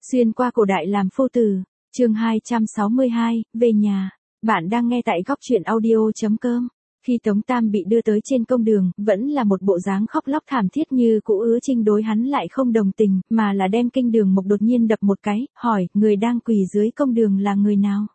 Xuyên qua cổ đại làm phu tử, chương 262, về nhà. Bạn đang nghe tại góc truyện audio.com. Khi Tống Tam bị đưa tới trên công đường, vẫn là một bộ dáng khóc lóc thảm thiết như cũ. Hứa Trinh đối hắn lại không đồng tình, mà là đem kinh đường mộc đột nhiên đập một cái, hỏi, người đang quỳ dưới công đường là người nào?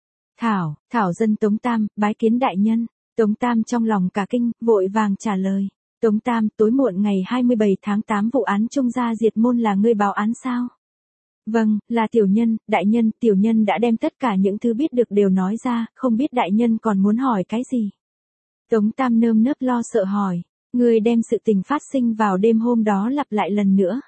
Thảo dân Tống Tam, bái kiến đại nhân. Tống Tam trong lòng cả kinh, vội vàng trả lời. Tống Tam, tối muộn ngày 27 tháng 8 vụ án Trung Gia diệt môn là ngươi báo án sao? Vâng, là tiểu nhân, đại nhân. Tiểu nhân đã đem tất cả những thứ biết được đều nói ra, không biết đại nhân còn muốn hỏi cái gì? Tống Tam nơm nớp lo sợ hỏi, ngươi đem sự tình phát sinh vào đêm hôm đó lặp lại lần nữa.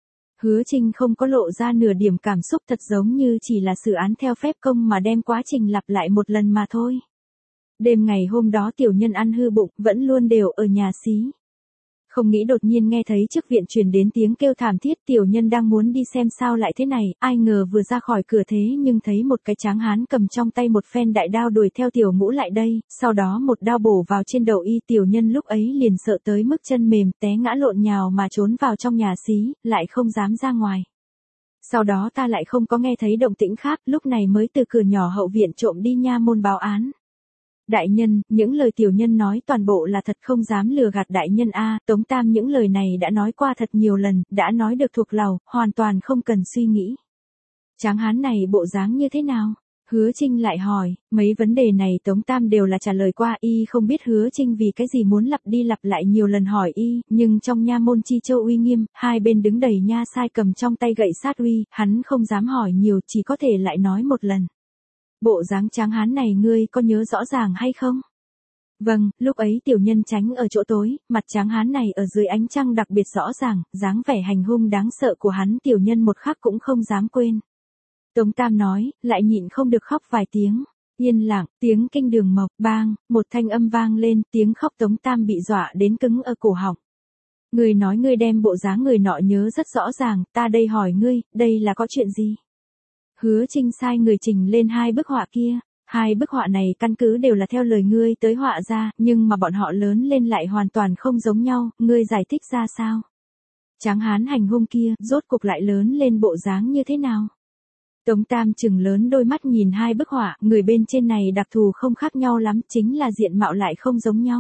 Hứa Trinh không có lộ ra nửa điểm cảm xúc, thật giống như chỉ là xử án theo phép công mà đem quá trình lặp lại một lần mà thôi. Đêm ngày hôm đó tiểu nhân ăn hư bụng, vẫn luôn đều ở nhà xí. Không nghĩ đột nhiên nghe thấy trước viện truyền đến tiếng kêu thảm thiết, tiểu nhân đang muốn đi xem sao lại thế này, ai ngờ vừa ra khỏi cửa thế nhưng thấy một cái tráng hán cầm trong tay một phen đại đao đuổi theo tiểu ngũ lại đây, sau đó một đao bổ vào trên đầu y. Tiểu nhân lúc ấy liền sợ tới mức chân mềm té ngã lộn nhào mà trốn vào trong nhà xí, lại không dám ra ngoài. Sau đó ta lại không có nghe thấy động tĩnh khác, lúc này mới từ cửa nhỏ hậu viện trộm đi nha môn báo án. Đại nhân, những lời tiểu nhân nói toàn bộ là thật, không dám lừa gạt đại nhân a. Tống Tam những lời này đã nói qua thật nhiều lần, đã nói được thuộc lòng, hoàn toàn không cần suy nghĩ. Tráng hán này bộ dáng như thế nào? Hứa Trinh lại hỏi, mấy vấn đề này Tống Tam đều là trả lời qua, y không biết Hứa Trinh vì cái gì muốn lặp đi lặp lại nhiều lần hỏi y, nhưng trong nha môn Chi Châu uy nghiêm, hai bên đứng đầy nha sai cầm trong tay gậy sát uy, hắn không dám hỏi nhiều, chỉ có thể lại nói một lần. Bộ dáng tráng hán này ngươi có nhớ rõ ràng hay không? Vâng, lúc ấy tiểu nhân tránh ở chỗ tối, mặt tráng hán này ở dưới ánh trăng đặc biệt rõ ràng, dáng vẻ hành hung đáng sợ của hắn tiểu nhân một khắc cũng không dám quên. Tống Tam nói, lại nhịn không được khóc vài tiếng. Yên lặng, tiếng kinh đường mộc, bang, một thanh âm vang lên, tiếng khóc Tống Tam bị dọa đến cứng ở cổ họng. Người nói ngươi đem bộ dáng người nọ nhớ rất rõ ràng, ta đây hỏi ngươi, đây là có chuyện gì? Hứa Trinh sai người trình lên hai bức họa kia. Hai bức họa này căn cứ đều là theo lời ngươi tới họa ra, nhưng mà bọn họ lớn lên lại hoàn toàn không giống nhau, ngươi giải thích ra sao? Tráng hán hành hung kia, rốt cuộc lại lớn lên bộ dáng như thế nào? Tống Tam trừng lớn đôi mắt nhìn hai bức họa, người bên trên này đặc thù không khác nhau lắm, chính là diện mạo lại không giống nhau.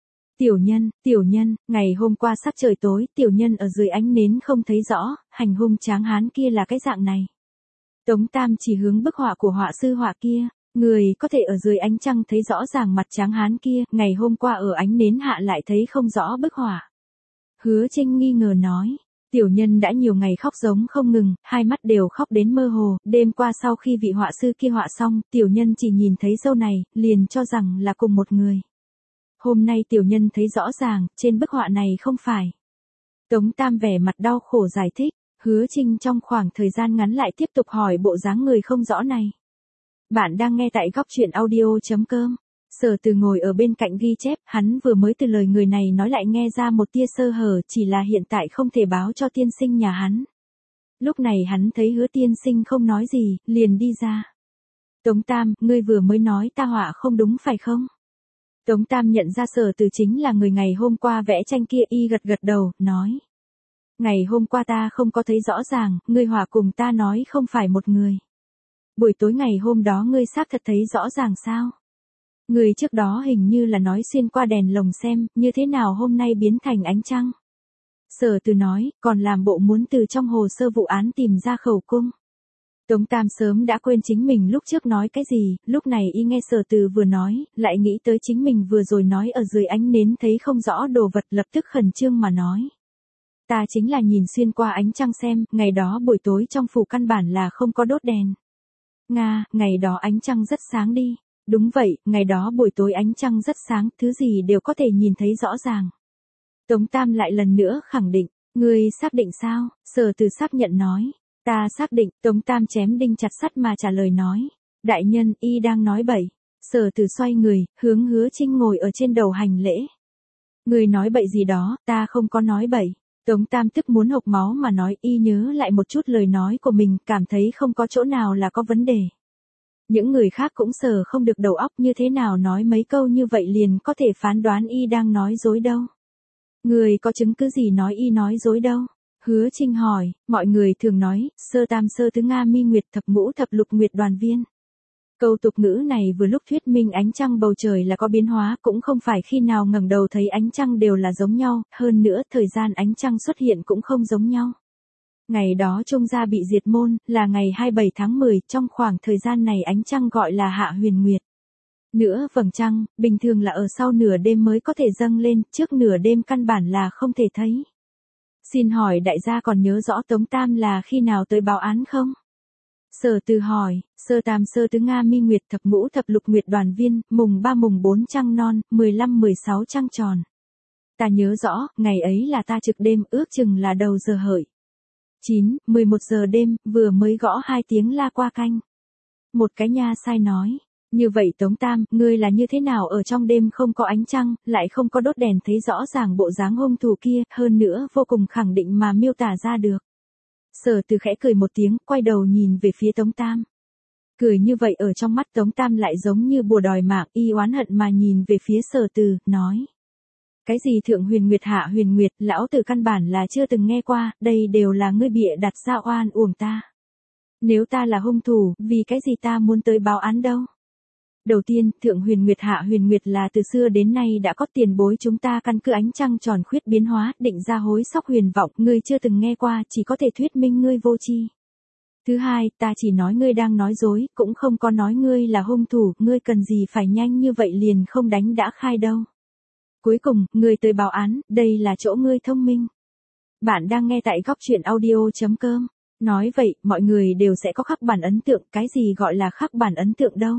Tiểu nhân, ngày hôm qua sắc trời tối, tiểu nhân ở dưới ánh nến không thấy rõ, hành hung tráng hán kia là cái dạng này. Tống Tam chỉ hướng bức họa của họa sư họa kia, người có thể ở dưới ánh trăng thấy rõ ràng mặt tráng hán kia, ngày hôm qua ở ánh nến hạ lại thấy không rõ bức họa. Hứa Trinh nghi ngờ nói, tiểu nhân đã nhiều ngày khóc giống không ngừng, hai mắt đều khóc đến mơ hồ, đêm qua sau khi vị họa sư kia họa xong, tiểu nhân chỉ nhìn thấy dâu này, liền cho rằng là cùng một người. Hôm nay tiểu nhân thấy rõ ràng, trên bức họa này không phải. Tống Tam vẻ mặt đau khổ giải thích. Hứa Trinh trong khoảng thời gian ngắn lại tiếp tục hỏi bộ dáng người không rõ này. Bạn đang nghe tại góc truyện audio.com. Sở Từ ngồi ở bên cạnh ghi chép, hắn vừa mới từ lời người này nói lại nghe ra một tia sơ hở, chỉ là hiện tại không thể báo cho tiên sinh nhà hắn. Lúc này hắn thấy Hứa tiên sinh không nói gì, liền đi ra. Tống Tam, ngươi vừa mới nói ta họa không đúng phải không? Tống Tam nhận ra Sở Từ chính là người ngày hôm qua vẽ tranh kia, y gật gật đầu, nói. Ngày hôm qua ta không có thấy rõ ràng, ngươi họa cùng ta nói không phải một người. Buổi tối ngày hôm đó ngươi xác thật thấy rõ ràng sao? Ngươi trước đó hình như là nói xuyên qua đèn lồng xem, như thế nào hôm nay biến thành ánh trăng? Sở Từ nói, còn làm bộ muốn từ trong hồ sơ vụ án tìm ra khẩu cung. Tống Tam sớm đã quên chính mình lúc trước nói cái gì, lúc này y nghe Sở Từ vừa nói, lại nghĩ tới chính mình vừa rồi nói ở dưới ánh nến thấy không rõ đồ vật, lập tức khẩn trương mà nói. Ta chính là nhìn xuyên qua ánh trăng xem, ngày đó buổi tối trong phủ căn bản là không có đốt đèn. Nga, ngày đó ánh trăng rất sáng đi. Đúng vậy, ngày đó buổi tối ánh trăng rất sáng, thứ gì đều có thể nhìn thấy rõ ràng. Tống Tam lại lần nữa khẳng định, ngươi xác định sao? Sở Từ xác nhận nói, ta xác định. Tống Tam chém đinh chặt sắt mà trả lời nói, đại nhân, y đang nói bậy. Sở Từ xoay người, hướng Hứa Trinh ngồi ở trên đầu hành lễ. Ngươi nói bậy gì đó, ta không có nói bậy. Tống Tam tức muốn hộc máu mà nói, y nhớ lại một chút lời nói của mình, cảm thấy không có chỗ nào là có vấn đề. Những người khác cũng sờ không được đầu óc, như thế nào nói mấy câu như vậy liền có thể phán đoán y đang nói dối đâu. Người có chứng cứ gì nói y nói dối đâu? Hứa Trinh hỏi, mọi người thường nói, sơ tam sơ tứ Nga mi nguyệt thập ngũ thập lục nguyệt đoàn viên. Câu tục ngữ này vừa lúc thuyết minh ánh trăng bầu trời là có biến hóa, cũng không phải khi nào ngẩng đầu thấy ánh trăng đều là giống nhau, hơn nữa thời gian ánh trăng xuất hiện cũng không giống nhau. Ngày đó Trung gia bị diệt môn, là ngày 27 tháng 10, trong khoảng thời gian này ánh trăng gọi là hạ huyền nguyệt. Nữa vầng trăng, bình thường là ở sau nửa đêm mới có thể dâng lên, trước nửa đêm căn bản là không thể thấy. Xin hỏi đại gia còn nhớ rõ Tống Tam là khi nào tới báo án không? Sở Từ hỏi, sơ tam sơ tứ Nga mi nguyệt thập ngũ thập lục nguyệt đoàn viên, mùng 3 mùng 4 trăng non, 15-16 trăng tròn. Ta nhớ rõ, ngày ấy là ta trực đêm, ước chừng là đầu giờ hợi. 9-11 giờ đêm, vừa mới gõ 2 tiếng la qua canh. Một cái nha sai nói, như vậy Tống Tam, ngươi là như thế nào ở trong đêm không có ánh trăng, lại không có đốt đèn thấy rõ ràng bộ dáng hung thủ kia, hơn nữa vô cùng khẳng định mà miêu tả ra được. Sở Từ khẽ cười một tiếng, quay đầu nhìn về phía Tống Tam. Cười như vậy ở trong mắt Tống Tam lại giống như bùa đòi mạng, y oán hận mà nhìn về phía Sở Từ, nói. Cái gì thượng huyền nguyệt hạ huyền nguyệt, lão tử căn bản là chưa từng nghe qua, đây đều là ngươi bịa đặt ra oan uổng ta. Nếu ta là hung thủ, vì cái gì ta muốn tới báo án đâu? Đầu tiên, thượng huyền nguyệt hạ huyền nguyệt là từ xưa đến nay đã có tiền bối chúng ta căn cứ ánh trăng tròn khuyết biến hóa, định ra hối sóc huyền vọng, ngươi chưa từng nghe qua, chỉ có thể thuyết minh ngươi vô tri. Thứ hai, ta chỉ nói ngươi đang nói dối, cũng không có nói ngươi là hung thủ, ngươi cần gì phải nhanh như vậy liền không đánh đã khai đâu. Cuối cùng, ngươi tới báo án, đây là chỗ ngươi thông minh. Bạn đang nghe tại góc truyện audio.com. Nói vậy, mọi người đều sẽ có khắc bản ấn tượng, cái gì gọi là khắc bản ấn tượng đâu.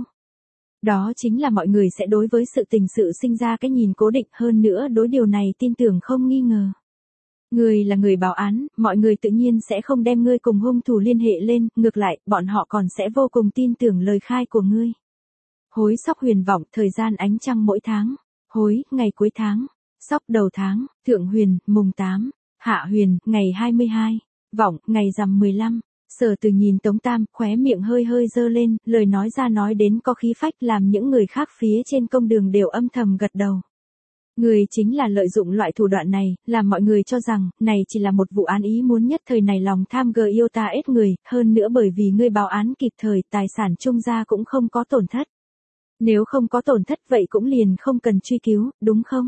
Đó chính là mọi người sẽ đối với sự tình sự sinh ra cái nhìn cố định, hơn nữa đối điều này tin tưởng không nghi ngờ. Ngươi là người báo án, mọi người tự nhiên sẽ không đem ngươi cùng hung thủ liên hệ lên, ngược lại, bọn họ còn sẽ vô cùng tin tưởng lời khai của ngươi. Hối sóc huyền vọng, thời gian ánh trăng mỗi tháng. Hối, ngày cuối tháng. Sóc đầu tháng. Thượng huyền, mùng 8. Hạ huyền, ngày 22. Vọng, ngày rằm 15. Sở Từ nhìn Tống Tam, khóe miệng hơi hơi dơ lên, lời nói ra nói đến có khí phách làm những người khác phía trên công đường đều âm thầm gật đầu. Người chính là lợi dụng loại thủ đoạn này, làm mọi người cho rằng, này chỉ là một vụ án ý muốn nhất thời này lòng tham gờ yêu ta ết người, hơn nữa bởi vì ngươi báo án kịp thời, tài sản Trung gia cũng không có tổn thất. Nếu không có tổn thất vậy cũng liền không cần truy cứu, đúng không?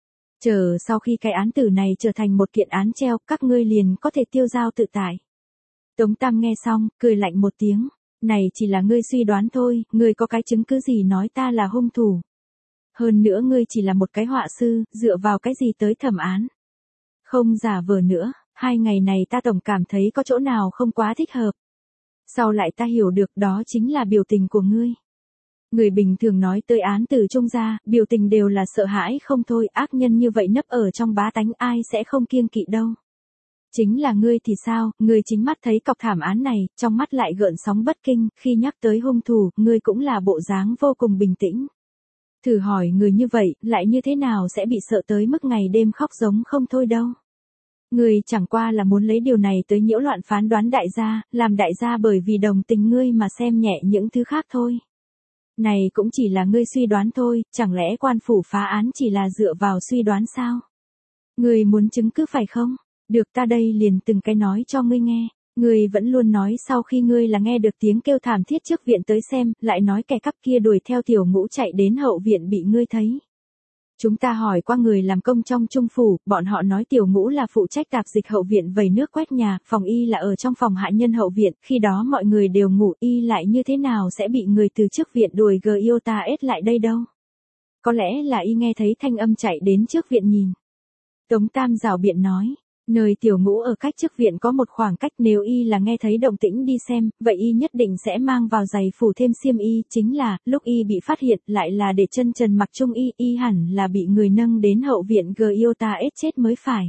Chờ sau khi cái án tử này trở thành một kiện án treo, các ngươi liền có thể tiêu dao tự tại. Tống Tam nghe xong, cười lạnh một tiếng. Này chỉ là ngươi suy đoán thôi, ngươi có cái chứng cứ gì nói ta là hung thủ. Hơn nữa ngươi chỉ là một cái họa sư, dựa vào cái gì tới thẩm án. Không giả vờ nữa, 2 ngày này ta tổng cảm thấy có chỗ nào không quá thích hợp. Sau lại ta hiểu được đó chính là biểu tình của ngươi. Người bình thường nói tới án tử Trung gia, biểu tình đều là sợ hãi không thôi, ác nhân như vậy nấp ở trong bá tánh ai sẽ không kiêng kỵ đâu. Chính là ngươi thì sao, ngươi chính mắt thấy cọc thảm án này, trong mắt lại gợn sóng bất kinh, khi nhắc tới hung thủ, ngươi cũng là bộ dáng vô cùng bình tĩnh. Thử hỏi người như vậy, lại như thế nào sẽ bị sợ tới mức ngày đêm khóc giống không thôi đâu. Ngươi chẳng qua là muốn lấy điều này tới nhiễu loạn phán đoán đại gia, làm đại gia bởi vì đồng tình ngươi mà xem nhẹ những thứ khác thôi. Này cũng chỉ là ngươi suy đoán thôi, chẳng lẽ quan phủ phá án chỉ là dựa vào suy đoán sao? Ngươi muốn chứng cứ phải không? Được ta đây liền từng cái nói cho ngươi nghe. Ngươi vẫn luôn nói sau khi ngươi là nghe được tiếng kêu thảm thiết trước viện tới xem, lại nói kẻ cắp kia đuổi theo tiểu ngũ chạy đến hậu viện bị ngươi thấy. Chúng ta hỏi qua người làm công trong trung phủ, bọn họ nói tiểu ngũ là phụ trách tạp dịch hậu viện vẩy nước quét nhà, phòng y là ở trong phòng hạ nhân hậu viện, khi đó mọi người đều ngủ, y lại như thế nào sẽ bị người từ trước viện đuổi gờ yêu ta ết lại đây đâu. Có lẽ là y nghe thấy thanh âm chạy đến trước viện nhìn. Tống Tam rảo biện nói. Nơi tiểu ngũ ở cách trước viện có một khoảng cách, nếu y là nghe thấy động tĩnh đi xem, vậy y nhất định sẽ mang vào giày phủ thêm xiêm y, chính là, lúc y bị phát hiện, lại là để chân trần mặc trung y hẳn là bị người nâng đến hậu viện gờ yêu ta ết chết mới phải.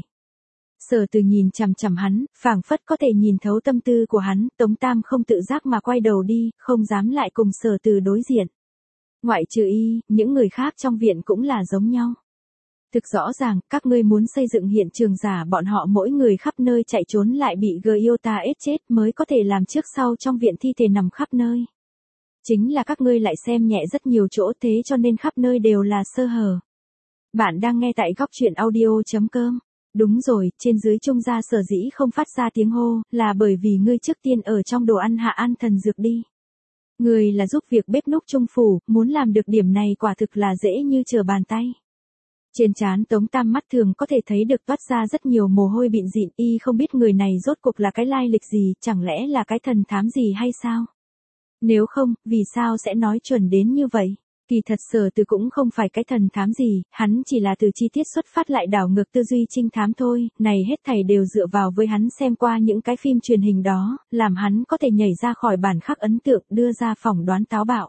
Sở Từ nhìn chằm chằm hắn, phảng phất có thể nhìn thấu tâm tư của hắn, Tống Tam không tự giác mà quay đầu đi, không dám lại cùng Sở Từ đối diện. Ngoại trừ y, những người khác trong viện cũng là giống nhau. Thực rõ ràng, các ngươi muốn xây dựng hiện trường giả bọn họ mỗi người khắp nơi chạy trốn lại bị gờ yêu ta ết chết mới có thể làm trước sau trong viện thi thể nằm khắp nơi. Chính là các ngươi lại xem nhẹ rất nhiều chỗ thế cho nên khắp nơi đều là sơ hở. Bạn đang nghe tại góc truyện audio.com. Đúng rồi, trên dưới Trung gia sở dĩ không phát ra tiếng hô, là bởi vì ngươi trước tiên ở trong đồ ăn hạ an thần dược đi. Ngươi là giúp việc bếp núc Trung phủ, muốn làm được điểm này quả thực là dễ như trở bàn tay. Trên trán Tống Tam mắt thường có thể thấy được toát ra rất nhiều mồ hôi bịn dịn, y không biết người này rốt cuộc là cái lai lịch gì, chẳng lẽ là cái thần thám gì hay sao? Nếu không, vì sao sẽ nói chuẩn đến như vậy? Kỳ thật Sở Từ cũng không phải cái thần thám gì, hắn chỉ là từ chi tiết xuất phát lại đảo ngược tư duy trinh thám thôi, này hết thảy đều dựa vào với hắn xem qua những cái phim truyền hình đó, làm hắn có thể nhảy ra khỏi bản khắc ấn tượng đưa ra phỏng đoán táo bạo.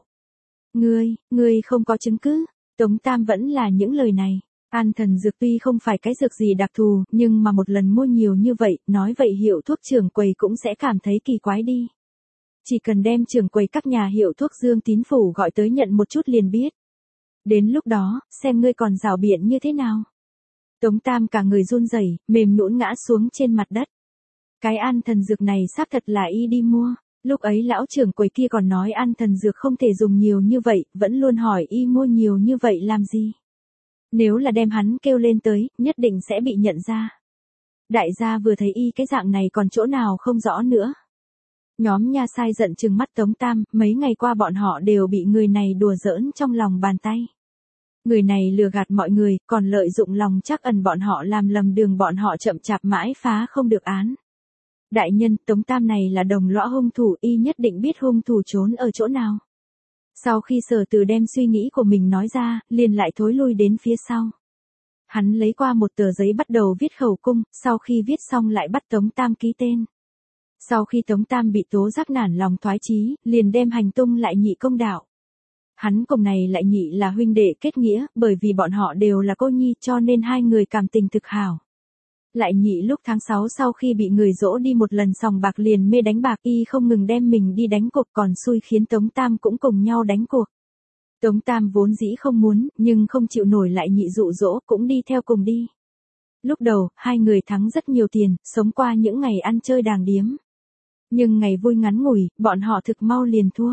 Ngươi không có chứng cứ, Tống Tam vẫn là những lời này. An thần dược tuy không phải cái dược gì đặc thù, nhưng mà một lần mua nhiều như vậy, nói vậy hiệu thuốc trưởng quầy cũng sẽ cảm thấy kỳ quái đi. Chỉ cần đem trưởng quầy các nhà hiệu thuốc Dương Tín Phủ gọi tới nhận một chút liền biết. Đến lúc đó, xem ngươi còn rảo biện như thế nào. Tống Tam cả người run rẩy, mềm nhũn ngã xuống trên mặt đất. Cái an thần dược này xác thật là y đi mua. Lúc ấy lão trưởng quầy kia còn nói an thần dược không thể dùng nhiều như vậy, vẫn luôn hỏi y mua nhiều như vậy làm gì. Nếu là đem hắn kêu lên tới, nhất định sẽ bị nhận ra. Đại gia vừa thấy y cái dạng này còn chỗ nào không rõ nữa. Nhóm nha sai giận trừng mắt Tống Tam, mấy ngày qua bọn họ đều bị người này đùa giỡn trong lòng bàn tay. Người này lừa gạt mọi người, còn lợi dụng lòng trắc ẩn bọn họ làm lầm đường bọn họ chậm chạp mãi phá không được án. Đại nhân, Tống Tam này là đồng lõa hung thủ, y nhất định biết hung thủ trốn ở chỗ nào. Sau khi Sở Từ đem suy nghĩ của mình nói ra, liền lại thối lui đến phía sau. Hắn lấy qua một tờ giấy bắt đầu viết khẩu cung, sau khi viết xong lại bắt Tống Tam ký tên. Sau khi Tống Tam bị tố giác nản lòng thoái chí, liền đem hành tung Lại Nhị công đạo. Hắn cùng này Lại Nhị là huynh đệ kết nghĩa, bởi vì bọn họ đều là cô nhi cho nên hai người cảm tình thực hảo. Lại Nhị lúc tháng 6 sau khi bị người dỗ đi một lần sòng bạc liền mê đánh bạc, y không ngừng đem mình đi đánh cuộc, còn xui khiến Tống Tam cũng cùng nhau đánh cuộc. Tống Tam vốn dĩ không muốn, nhưng không chịu nổi Lại Nhị dụ dỗ cũng đi theo cùng đi. Lúc đầu, hai người thắng rất nhiều tiền, sống qua những ngày ăn chơi đàng điếm. Nhưng ngày vui ngắn ngủi, bọn họ thực mau liền thua.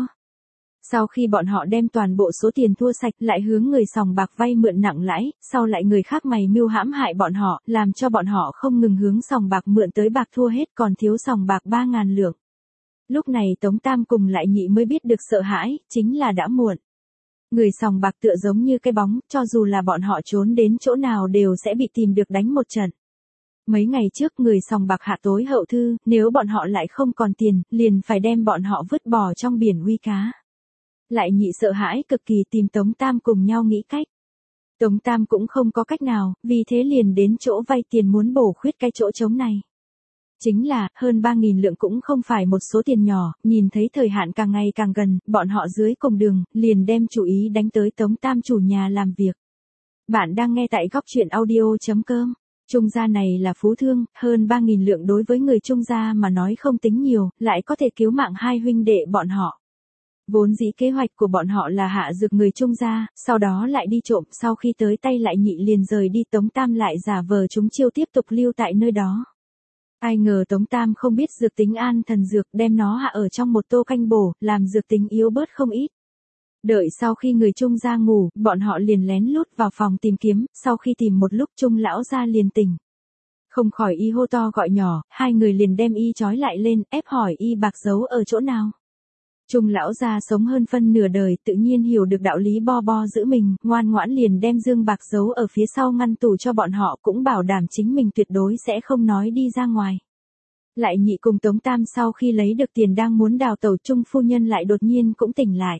Sau khi bọn họ đem toàn bộ số tiền thua sạch lại hướng người sòng bạc vay mượn nặng lãi, sau lại người khác mày mưu hãm hại bọn họ, làm cho bọn họ không ngừng hướng sòng bạc mượn tới bạc thua hết còn thiếu sòng bạc 3.000 lượng. Lúc này Tống Tam cùng Lại Nhị mới biết được sợ hãi, chính là đã muộn. Người sòng bạc tựa giống như cái bóng, cho dù là bọn họ trốn đến chỗ nào đều sẽ bị tìm được đánh một trận. Mấy ngày trước người sòng bạc hạ tối hậu thư, nếu bọn họ lại không còn tiền, liền phải đem bọn họ vứt bỏ trong biển uy cá. Lại Nhị sợ hãi cực kỳ tìm Tống Tam cùng nhau nghĩ cách. Tống Tam cũng không có cách nào, vì thế liền đến chỗ vay tiền muốn bổ khuyết cái chỗ trống này. Chính là, hơn 3.000 lượng cũng không phải một số tiền nhỏ, nhìn thấy thời hạn càng ngày càng gần, bọn họ dưới cùng đường, liền đem chủ ý đánh tới Tống Tam chủ nhà làm việc. Bạn đang nghe tại góc truyện audio.com. Trung gia này là phú thương, hơn 3.000 lượng đối với người Trung gia mà nói không tính nhiều, lại có thể cứu mạng hai huynh đệ bọn họ. Vốn dĩ kế hoạch của bọn họ là hạ dược người Trung gia, sau đó lại đi trộm, sau khi tới tay Lại Nhị liền rời đi, Tống Tam lại giả vờ chúng chiêu tiếp tục lưu tại nơi đó. Ai ngờ Tống Tam không biết dược tính an thần dược, đem nó hạ ở trong một tô canh bổ, làm dược tính yếu bớt không ít. Đợi sau khi người Trung gia ngủ, bọn họ liền lén lút vào phòng tìm kiếm, sau khi tìm một lúc Trung lão gia liền tỉnh. Không khỏi y hô to gọi nhỏ, hai người liền đem y trói lại lên, ép hỏi y bạc giấu ở chỗ nào. Trung lão gia sống hơn phân nửa đời, tự nhiên hiểu được đạo lý bo bo giữ mình, ngoan ngoãn liền đem dương bạc giấu ở phía sau ngăn tủ cho bọn họ, cũng bảo đảm chính mình tuyệt đối sẽ không nói đi ra ngoài. Lại Nhị cùng Tống Tam sau khi lấy được tiền đang muốn đào tẩu, Trung phu nhân lại đột nhiên cũng tỉnh lại.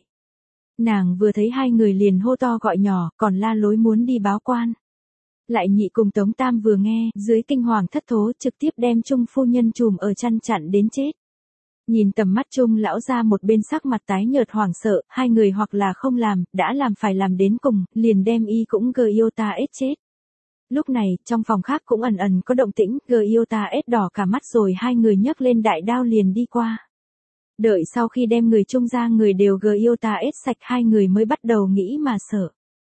Nàng vừa thấy hai người liền hô to gọi nhỏ, còn la lối muốn đi báo quan. Lại Nhị cùng Tống Tam vừa nghe, dưới kinh hoàng thất thố trực tiếp đem Trung phu nhân trùm ở chăn chặn đến chết. Nhìn tầm mắt Trung lão ra một bên sắc mặt tái nhợt hoảng sợ, hai người hoặc là không làm, đã làm phải làm đến cùng, liền đem y cũng Giota ết chết. Lúc này, trong phòng khác cũng ẩn ẩn có động tĩnh, Giota ết đỏ cả mắt rồi hai người nhấc lên đại đao liền đi qua. Đợi sau khi đem người Trung gia người đều Giota ết sạch, hai người mới bắt đầu nghĩ mà sợ.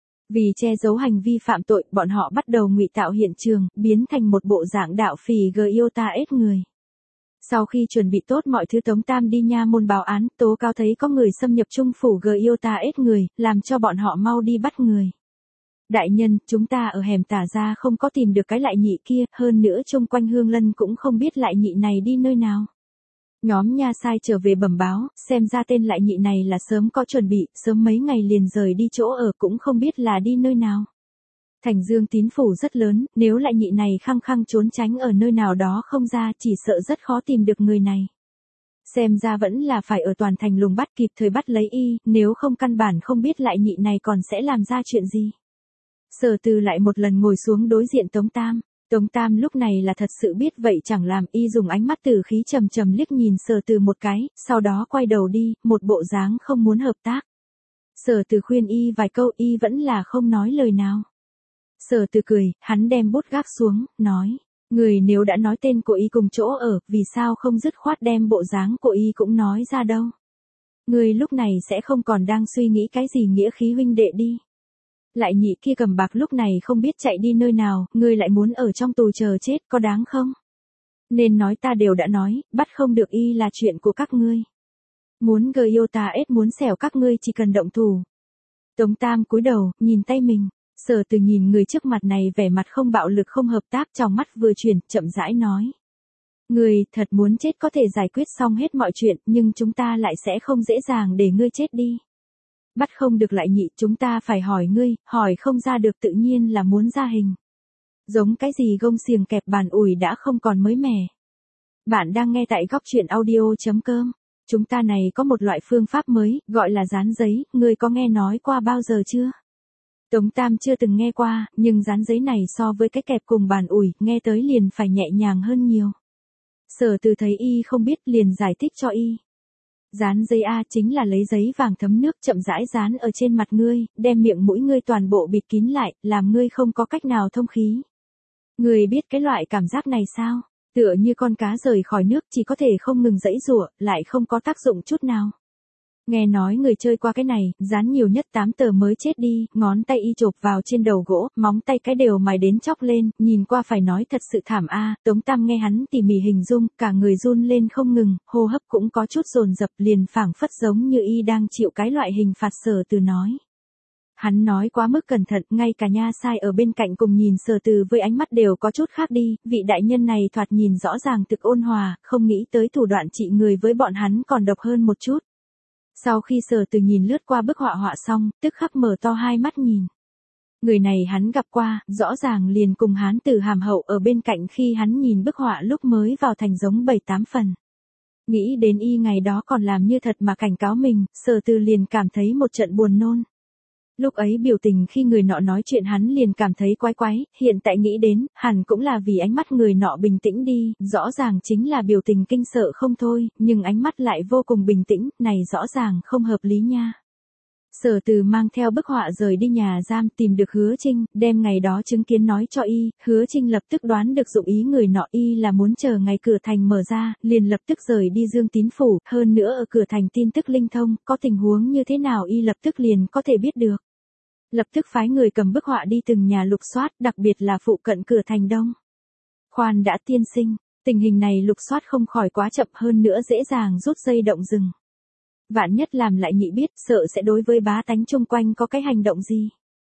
Vì che giấu hành vi phạm tội, bọn họ bắt đầu ngụy tạo hiện trường, biến thành một bộ dạng đạo phỉ Giota ết người. Sau khi chuẩn bị tốt mọi thứ, Tống Tam đi nha môn báo án, tố cáo thấy có người xâm nhập Trung phủ Giota ết người, làm cho bọn họ mau đi bắt người. Đại nhân, chúng ta ở hẻm Tả Gia không có tìm được cái Lại Nhị kia, hơn nữa chung quanh Hương Lân cũng không biết Lại Nhị này đi nơi nào. Nhóm nha sai trở về bẩm báo, xem ra tên Lại Nhị này là sớm có chuẩn bị, sớm mấy ngày liền rời đi chỗ ở cũng không biết là đi nơi nào. Thành Dương Tín phủ rất lớn, nếu Lại Nhị này khăng khăng trốn tránh ở nơi nào đó không ra, chỉ sợ rất khó tìm được người này. Xem ra vẫn là phải ở toàn thành lùng bắt, kịp thời bắt lấy y, nếu không căn bản không biết Lại Nhị này còn sẽ làm ra chuyện gì. Sở Từ lại một lần ngồi xuống đối diện Tống Tam. Tống Tam lúc này là thật sự biết vậy chẳng làm, y dùng ánh mắt tử khí trầm trầm liếc nhìn Sở Từ một cái, sau đó quay đầu đi, một bộ dáng không muốn hợp tác. Sở Từ khuyên y vài câu, y vẫn là không nói lời nào. Sở Từ cười, hắn đem bút gác xuống, nói, người nếu đã nói tên của y cùng chỗ ở, vì sao không dứt khoát đem bộ dáng của y cũng nói ra đâu. Người lúc này sẽ không còn đang suy nghĩ cái gì nghĩa khí huynh đệ đi. Lại Nhị kia cầm bạc lúc này không biết chạy đi nơi nào, ngươi lại muốn ở trong tù chờ chết, có đáng không? Nên nói ta đều đã nói, bắt không được y là chuyện của các ngươi. Muốn gờ yêu ta ết muốn xẻo các ngươi chỉ cần động thủ. Tống Tam cúi đầu, nhìn tay mình. Sở Từ nhìn người trước mặt này vẻ mặt không bạo lực không hợp tác, trong mắt vừa chuyển, chậm rãi nói. Ngươi thật muốn chết có thể giải quyết xong hết mọi chuyện, nhưng chúng ta lại sẽ không dễ dàng để ngươi chết đi. Bắt không được Lại Nhị, chúng ta phải hỏi ngươi, hỏi không ra được tự nhiên là muốn ra hình. Giống cái gì gông xiềng kẹp bàn ủi đã không còn mới mẻ. Bạn đang nghe tại góc truyện audio.com. Chúng ta này có một loại phương pháp mới, gọi là dán giấy, ngươi có nghe nói qua bao giờ chưa? Tống Tam chưa từng nghe qua, nhưng dán giấy này so với cái kẹp cùng bàn ủi, nghe tới liền phải nhẹ nhàng hơn nhiều. Sở Từ thấy y không biết liền giải thích cho y. Dán giấy A chính là lấy giấy vàng thấm nước chậm rãi dán ở trên mặt ngươi, đem miệng mũi ngươi toàn bộ bịt kín lại, làm ngươi không có cách nào thông khí. Ngươi biết cái loại cảm giác này sao? Tựa như con cá rời khỏi nước chỉ có thể không ngừng giãy giụa, lại không có tác dụng chút nào. Nghe nói người chơi qua cái này, dán nhiều nhất 8 tờ mới chết đi, ngón tay y chộp vào trên đầu gỗ, móng tay cái đều mài đến chóc lên, nhìn qua phải nói thật sự thảm a. Tống Tam nghe hắn tỉ mỉ hình dung, cả người run lên không ngừng, hô hấp cũng có chút dồn dập, liền phảng phất giống như y đang chịu cái loại hình phạt. Sở Từ nói. Hắn nói quá mức cẩn thận, ngay cả nha sai ở bên cạnh cùng nhìn Sở Từ với ánh mắt đều có chút khác đi, vị đại nhân này thoạt nhìn rõ ràng thực ôn hòa, không nghĩ tới thủ đoạn trị người với bọn hắn còn độc hơn một chút. Sau khi Sở Từ nhìn lướt qua bức họa xong, tức khắc mở to hai mắt nhìn. Người này hắn gặp qua, rõ ràng liền cùng Hán Tử Hàm Hậu ở bên cạnh khi hắn nhìn bức họa lúc mới vào thành giống 7-8 phần. Nghĩ đến y ngày đó còn làm như thật mà cảnh cáo mình, Sở Từ liền cảm thấy một trận buồn nôn. Lúc ấy biểu tình khi người nọ nói chuyện hắn liền cảm thấy quái quái, hiện tại nghĩ đến, hẳn cũng là vì ánh mắt người nọ bình tĩnh đi, rõ ràng chính là biểu tình kinh sợ không thôi, nhưng ánh mắt lại vô cùng bình tĩnh, này rõ ràng không hợp lý nha. Sở Từ mang theo bức họa rời đi nhà giam tìm được Hứa Trinh, đem ngày đó chứng kiến nói cho y, Hứa Trinh lập tức đoán được dụng ý người nọ, y là muốn chờ ngày cửa thành mở ra, liền lập tức rời đi Dương Tín phủ, hơn nữa ở cửa thành tin tức linh thông, có tình huống như thế nào y lập tức liền có thể biết được. Lập tức phái người cầm bức họa đi từng nhà lục soát, đặc biệt là phụ cận cửa thành đông. Khoan đã tiên sinh, tình hình này lục soát không khỏi quá chậm, hơn nữa dễ dàng rút dây động rừng. Vạn nhất làm Lại Nhị biết, sợ sẽ đối với bá tánh chung quanh có cái hành động gì.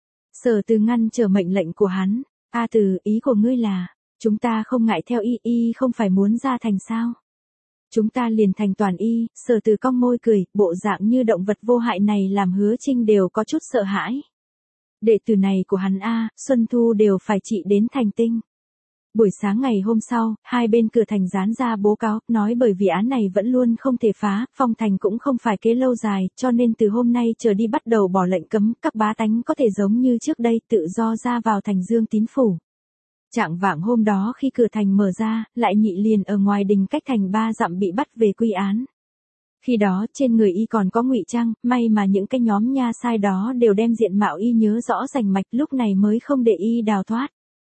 Sở Từ ngăn trở mệnh lệnh của hắn. A Từ, ý của ngươi là, chúng ta không ngại theo y không phải muốn ra thành sao? Chúng ta liền thành toàn y. Sở Từ cong môi cười, bộ dạng như động vật vô hại này làm Hứa Trinh đều có chút sợ hãi. Đệ tử này của hắn Xuân Thu đều phải trị đến thành tinh. Buổi sáng ngày hôm sau, hai bên cửa thành dán ra báo cáo, nói bởi vì án này vẫn luôn không thể phá, phong thành cũng không phải kế lâu dài, cho nên từ hôm nay trở đi bắt đầu bỏ lệnh cấm, các bá tánh có thể giống như trước đây tự do ra vào thành Dương Tín phủ. Chạng vạng hôm đó khi cửa thành mở ra, Lại Nhị liền ở ngoài đình cách thành 3 dặm bị bắt về quy án. Khi đó trên người y còn có ngụy trang, may mà những cái nhóm nha sai đó đều đem diện mạo y nhớ rõ rành mạch, lúc này mới không để y đào thoát.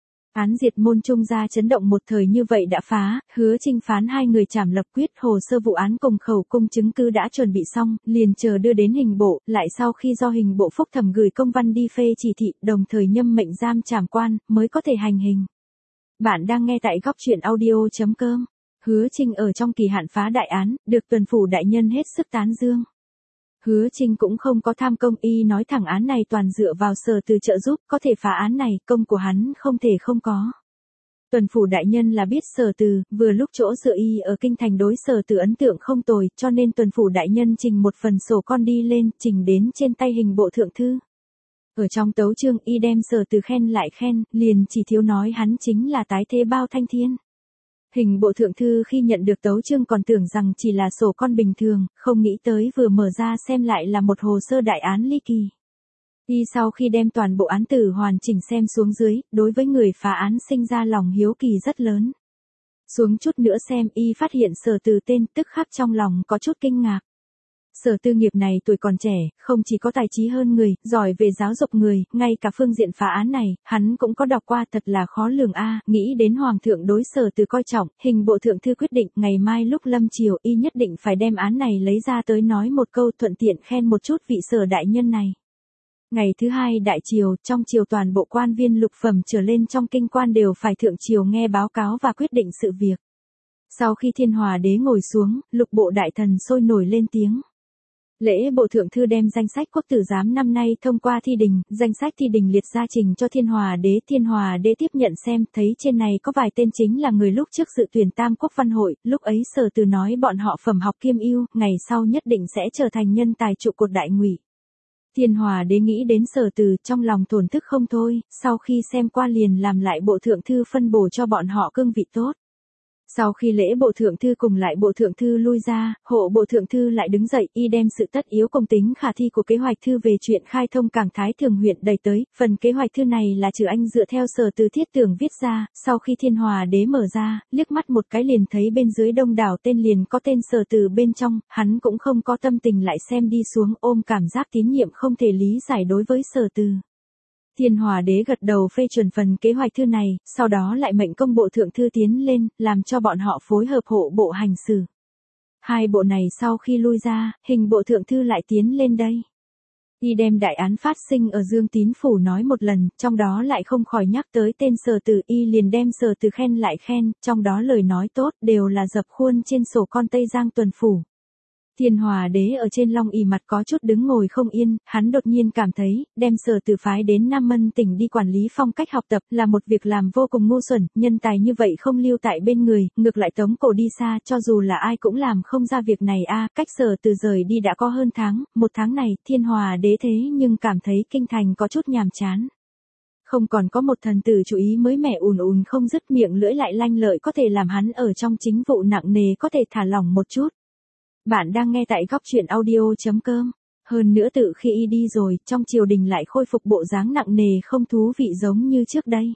Án diệt môn Trung gia chấn động một thời như vậy đã phá, Hứa Trinh phán hai người trảm lập quyết, hồ sơ vụ án cùng khẩu cung chứng cứ đã chuẩn bị xong, liền chờ đưa đến hình bộ, lại sau khi do hình bộ phúc thẩm gửi công văn đi phê chỉ thị, đồng thời nhâm mệnh giam trảm quan, mới có thể hành hình. Bạn đang nghe tại góc truyện audio.com. Hứa Trinh ở trong kỳ hạn phá đại án, được tuần phủ đại nhân hết sức tán dương. Hứa Trinh cũng không có tham công, y nói thẳng án này toàn dựa vào Sở Từ trợ giúp, có thể phá án này, công của hắn không thể không có. Tuần phủ đại nhân là biết Sở Từ, vừa lúc chỗ dựa y ở kinh thành đối Sở Từ ấn tượng không tồi, cho nên tuần phủ đại nhân trình một phần sổ con đi lên, trình đến trên tay hình bộ thượng thư. Ở trong tấu chương y đem Sở Từ khen lại khen, liền chỉ thiếu nói hắn chính là tái thế Bao Thanh Thiên. Hình bộ thượng thư khi nhận được tấu chương còn tưởng rằng chỉ là sổ con bình thường, không nghĩ tới vừa mở ra xem lại là một hồ sơ đại án ly kỳ. Y sau khi đem toàn bộ án tử hoàn chỉnh xem xuống dưới, đối với người phá án sinh ra lòng hiếu kỳ rất lớn. Xuống chút nữa xem y phát hiện Sở Từ tên, tức khắc trong lòng có chút kinh ngạc. Sở Tư nghiệp này tuổi còn trẻ, không chỉ có tài trí hơn người, giỏi về giáo dục người, ngay cả phương diện phá án này, hắn cũng có đọc qua, thật là khó lường a. Nghĩ đến Hoàng thượng đối Sở Từ coi trọng, hình bộ thượng thư quyết định ngày mai lúc lâm chiều y nhất định phải đem án này lấy ra tới nói một câu, thuận tiện khen một chút vị Sở đại nhân này. Ngày thứ hai đại triều, trong triều toàn bộ quan viên lục phẩm trở lên trong kinh quan đều phải thượng triều nghe báo cáo và quyết định sự việc. Sau khi Thiên Hòa đế ngồi xuống, lục bộ đại thần sôi nổi lên tiếng. Lễ bộ thượng thư đem danh sách quốc tử giám năm nay thông qua thi đình, danh sách thi đình liệt ra trình cho Thiên Hòa đế tiếp nhận xem, thấy trên này có vài tên chính là người lúc trước dự tuyển Tam Quốc Văn hội, lúc ấy Sở Từ nói bọn họ phẩm học kiêm ưu, ngày sau nhất định sẽ trở thành nhân tài trụ cột đại ngụy. Thiên Hòa đế nghĩ đến Sở Từ, trong lòng thổn thức không thôi, sau khi xem qua liền làm lại bộ thượng thư phân bổ cho bọn họ cương vị tốt. Sau khi lễ bộ thượng thư cùng lại bộ thượng thư lui ra, hộ bộ thượng thư lại đứng dậy, y đem sự tất yếu công tính khả thi của kế hoạch thư về chuyện khai thông cảng Thái Thường huyện đẩy tới, phần kế hoạch thư này là Trừ Anh dựa theo Sở Từ thiết tưởng viết ra, sau khi Thiên Hòa đế mở ra, liếc mắt một cái liền thấy bên dưới đông đảo tên liền có tên Sở Từ bên trong, hắn cũng không có tâm tình lại xem đi xuống, ôm cảm giác tín nhiệm không thể lý giải đối với Sở Từ. Thiên Hòa đế gật đầu phê chuẩn phần kế hoạch thư này, sau đó lại mệnh công bộ thượng thư tiến lên, làm cho bọn họ phối hợp hộ bộ hành xử. Hai bộ này sau khi lui ra, hình bộ thượng thư lại tiến lên đây. Y đem đại án phát sinh ở Dương Tín Phủ nói một lần, trong đó lại không khỏi nhắc tới tên Sở Từ, y liền đem Sở Từ khen lại khen, trong đó lời nói tốt đều là dập khuôn trên sổ con Tây Giang tuần phủ. Thiên Hòa đế ở trên long ỷ mặt có chút đứng ngồi không yên, hắn đột nhiên cảm thấy, đem Sở Từ phái đến Nam Mân tỉnh đi quản lý phong cách học tập là một việc làm vô cùng ngu xuẩn, nhân tài như vậy không lưu tại bên người, ngược lại tống cổ đi xa, cho dù là ai cũng làm không ra việc này a. Cách Sở Từ rời đi đã có hơn tháng, một tháng này, Thiên Hòa đế thế nhưng cảm thấy kinh thành có chút nhàm chán. Không còn có một thần tử chú ý mới mẻ ùn ùn không dứt, miệng lưỡi lại lanh lợi có thể làm hắn ở trong chính vụ nặng nề có thể thả lỏng một chút. Bạn đang nghe tại góc truyện audio.com. Hơn nữa tự khi y đi rồi, trong triều đình lại khôi phục bộ dáng nặng nề không thú vị giống như trước đây.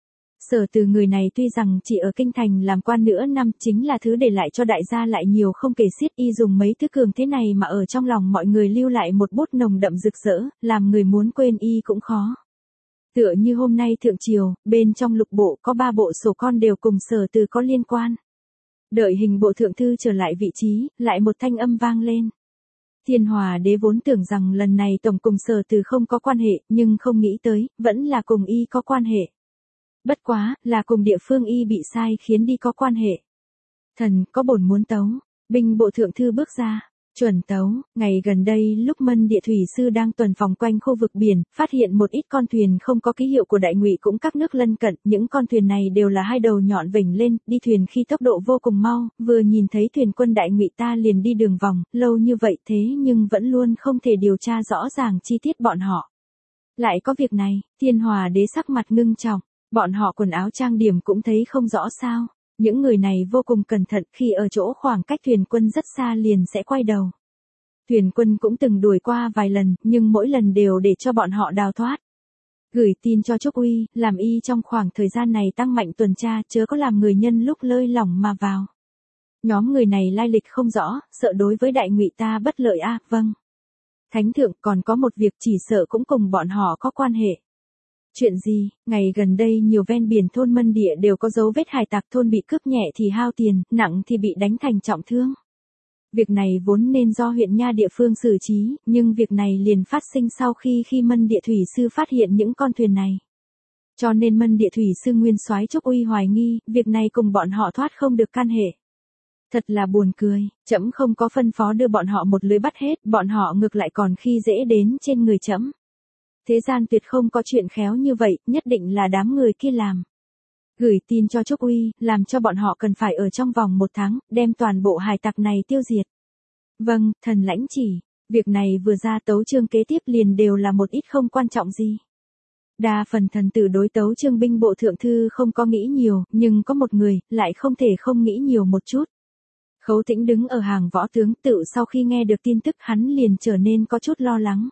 Sở Từ người này tuy rằng chỉ ở kinh thành làm quan nửa năm, chính là thứ để lại cho đại gia lại nhiều không kể xiết, y dùng mấy thứ cường thế này mà ở trong lòng mọi người lưu lại một bút nồng đậm rực rỡ, làm người muốn quên y cũng khó. Tựa như hôm nay thượng triều, bên trong lục bộ có 3 bộ sổ con đều cùng Sở Từ có liên quan. Đợi hình bộ thượng thư trở lại vị trí, lại một thanh âm vang lên. Thiên Hòa đế vốn tưởng rằng lần này tổng cùng Sở Từ không có quan hệ, nhưng không nghĩ tới, vẫn là cùng y có quan hệ. Bất quá, là cùng địa phương y bị sai khiến đi có quan hệ. Thần, có bổn muốn tấu. Binh bộ thượng thư bước ra. Chuẩn tấu, ngày gần đây lúc Mân Địa thủy sư đang tuần vòng quanh khu vực biển, phát hiện một ít con thuyền không có ký hiệu của đại ngụy cũng các nước lân cận, những con thuyền này đều là hai đầu nhọn vểnh lên, đi thuyền khi tốc độ vô cùng mau, vừa nhìn thấy thuyền quân đại ngụy ta liền đi đường vòng, lâu như vậy thế nhưng vẫn luôn không thể điều tra rõ ràng chi tiết bọn họ. Lại có việc này, Thiên Hòa đế sắc mặt ngưng trọng, bọn họ quần áo trang điểm cũng thấy không rõ sao. Những người này vô cùng cẩn thận, khi ở chỗ khoảng cách thuyền quân rất xa liền sẽ quay đầu. Thuyền quân cũng từng đuổi qua vài lần, nhưng mỗi lần đều để cho bọn họ đào thoát. Gửi tin cho Trúc Uy, làm y trong khoảng thời gian này tăng mạnh tuần tra, chớ có làm người nhân lúc lơi lỏng mà vào. Nhóm người này lai lịch không rõ, sợ đối với đại ngụy ta bất lợi a. Vâng. Thánh thượng, còn có một việc chỉ sợ cũng cùng bọn họ có quan hệ. Chuyện gì? Ngày gần đây nhiều ven biển thôn Mân Địa đều có dấu vết hải tặc, thôn bị cướp nhẹ thì hao tiền, nặng thì bị đánh thành trọng thương. Việc này vốn nên do huyện nha địa phương xử trí, nhưng việc này liền phát sinh sau khi Mân Địa thủy sư phát hiện những con thuyền này. Cho nên Mân Địa thủy sư nguyên soái Trúc Uy hoài nghi, việc này cùng bọn họ thoát không được can hệ. Thật là buồn cười, trẫm không có phân phó đưa bọn họ một lưới bắt hết, bọn họ ngược lại còn khi dễ đến trên người trẫm. Thế gian tuyệt không có chuyện khéo như vậy, nhất định là đám người kia làm. Gửi tin cho Trúc Uy, làm cho bọn họ cần phải ở trong vòng 1 tháng, đem toàn bộ hải tặc này tiêu diệt. Vâng, thần lãnh chỉ. Việc này vừa ra tấu chương kế tiếp liền đều là một ít không quan trọng gì. Đa phần thần tử đối tấu chương binh bộ thượng thư không có nghĩ nhiều, nhưng có một người, lại không thể không nghĩ nhiều một chút. Khấu Tĩnh đứng ở hàng võ tướng tự sau khi nghe được tin tức hắn liền trở nên có chút lo lắng.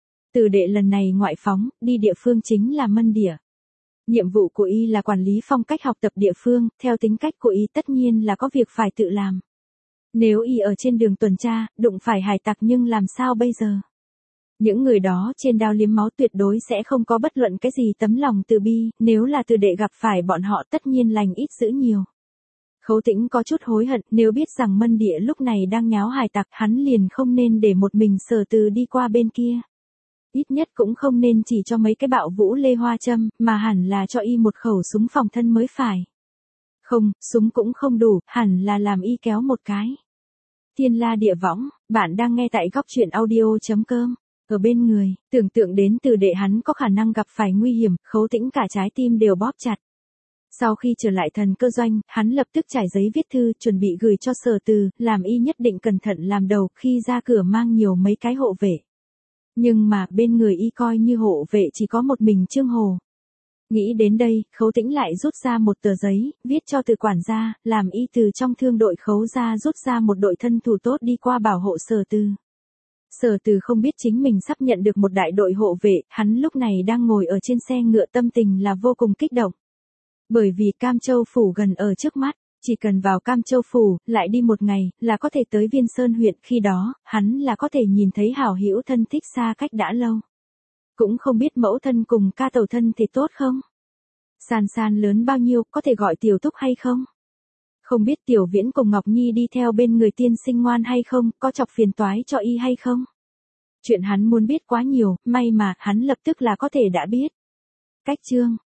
Từ đệ lần này ngoại phóng, đi địa phương chính là Mân Địa. Nhiệm vụ của y là quản lý phong cách học tập địa phương, theo tính cách của y tất nhiên là có việc phải tự làm. Nếu y ở trên đường tuần tra, đụng phải hải tặc nhưng làm sao bây giờ? Những người đó trên đao liếm máu tuyệt đối sẽ không có bất luận cái gì tấm lòng từ bi, nếu là từ đệ gặp phải bọn họ tất nhiên lành ít dữ nhiều. Khấu Tĩnh có chút hối hận, nếu biết rằng Mân Địa lúc này đang nháo hải tặc hắn liền không nên để một mình Sở Từ đi qua bên kia. Ít nhất cũng không nên chỉ cho mấy cái bạo vũ lê hoa châm, mà hẳn là cho y một khẩu súng phòng thân mới phải. Không, súng cũng không đủ, hẳn là làm y kéo một cái. Thiên La Địa Võng, bạn đang nghe tại góc truyện audio.com. Ở bên người, tưởng tượng đến từ đệ hắn có khả năng gặp phải nguy hiểm, Khấu Tĩnh cả trái tim đều bóp chặt. Sau khi trở lại thần cơ doanh, hắn lập tức trải giấy viết thư chuẩn bị gửi cho Sở Từ, làm y nhất định cẩn thận làm đầu khi ra cửa mang nhiều mấy cái hộ vệ. Nhưng mà bên người y coi như hộ vệ chỉ có một mình Trương Hồ. Nghĩ đến đây, Khấu Tĩnh lại rút ra một tờ giấy, viết cho Từ quản gia, làm y từ trong thương đội Khấu gia rút ra một đội thân thủ tốt đi qua bảo hộ Sở Từ. Sở Từ không biết chính mình sắp nhận được một đại đội hộ vệ, hắn lúc này đang ngồi ở trên xe ngựa tâm tình là vô cùng kích động. Bởi vì Cam Châu Phủ gần ở trước mắt, chỉ cần vào Cam Châu Phủ, lại đi một ngày, là có thể tới Viên Sơn huyện, khi đó, hắn là có thể nhìn thấy hảo hữu thân thích xa cách đã lâu. Cũng không biết mẫu thân cùng ca tẩu thân thì tốt không? San San lớn bao nhiêu, có thể gọi Tiểu Thúc hay không? Không biết Tiểu Viễn cùng Ngọc Nhi đi theo bên người tiên sinh ngoan hay không, có chọc phiền toái cho y hay không? Chuyện hắn muốn biết quá nhiều, may mà hắn lập tức là có thể đã biết. Cách chương